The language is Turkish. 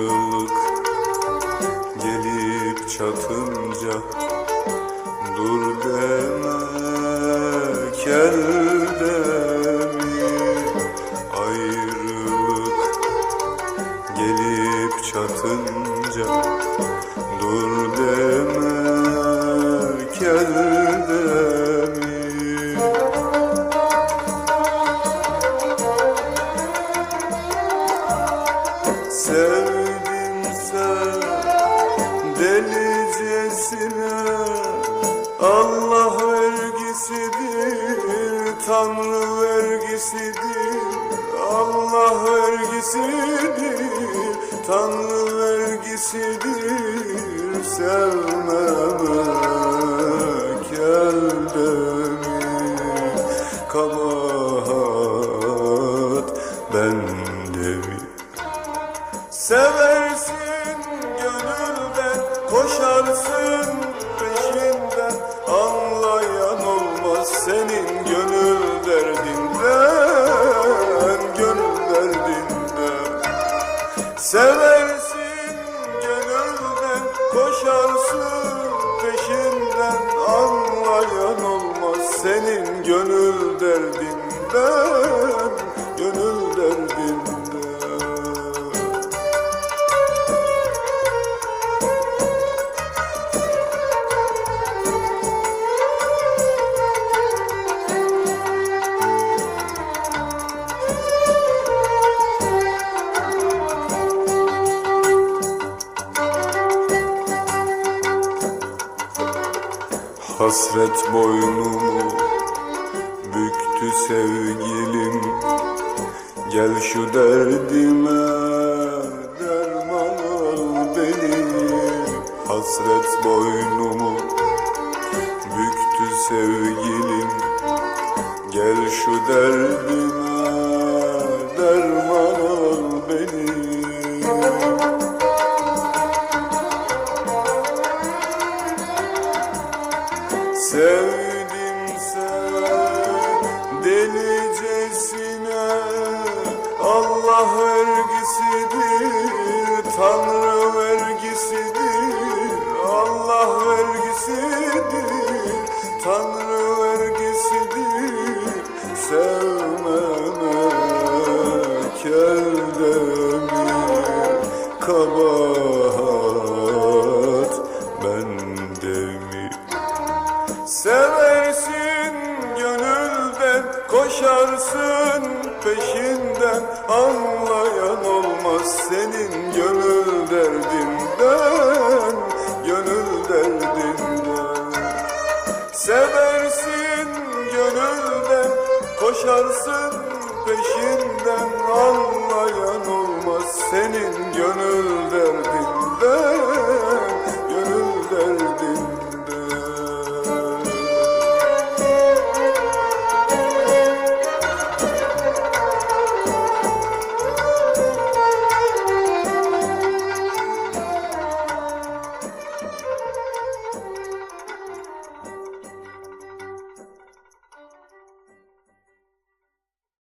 Ayrılık gelip çatınca dur demek elde mi? Ayrılık gelip çatınca dur demek elde mi? Sevdimse delicesine, Allah vergisidir, Tanrı vergisidir. Allah vergisidir, Tanrı vergisidir. Sevmemek elde mi? Kabahat bende mi? Seversin gönülden, koşarsın peşinden, anlayan olmaz senin gönül derdinden, gönül derdinden. Seversin gönülden, koşarsın peşinden, anlayan olmaz senin gönül derdinden, gönül derdinden. Hasret boynumu büktü sevgilim, gel şu derdime derman ol benim. Hasret boynumu büktü sevgilim, gel şu derdime derman ol benim. Sevdimse delicesine, Allah vergisidir, Tanrı vergisidir. Allah vergisidir, Tanrı vergisidir. Sevmemek elde mi? Kabahat bende mi? Seversin gönülden, koşarsın peşinden, anlayan olmaz senin gönül derdinden, gönül derdinden. Seversin gönülden, koşarsın peşinden, anlayan olmaz senin gönül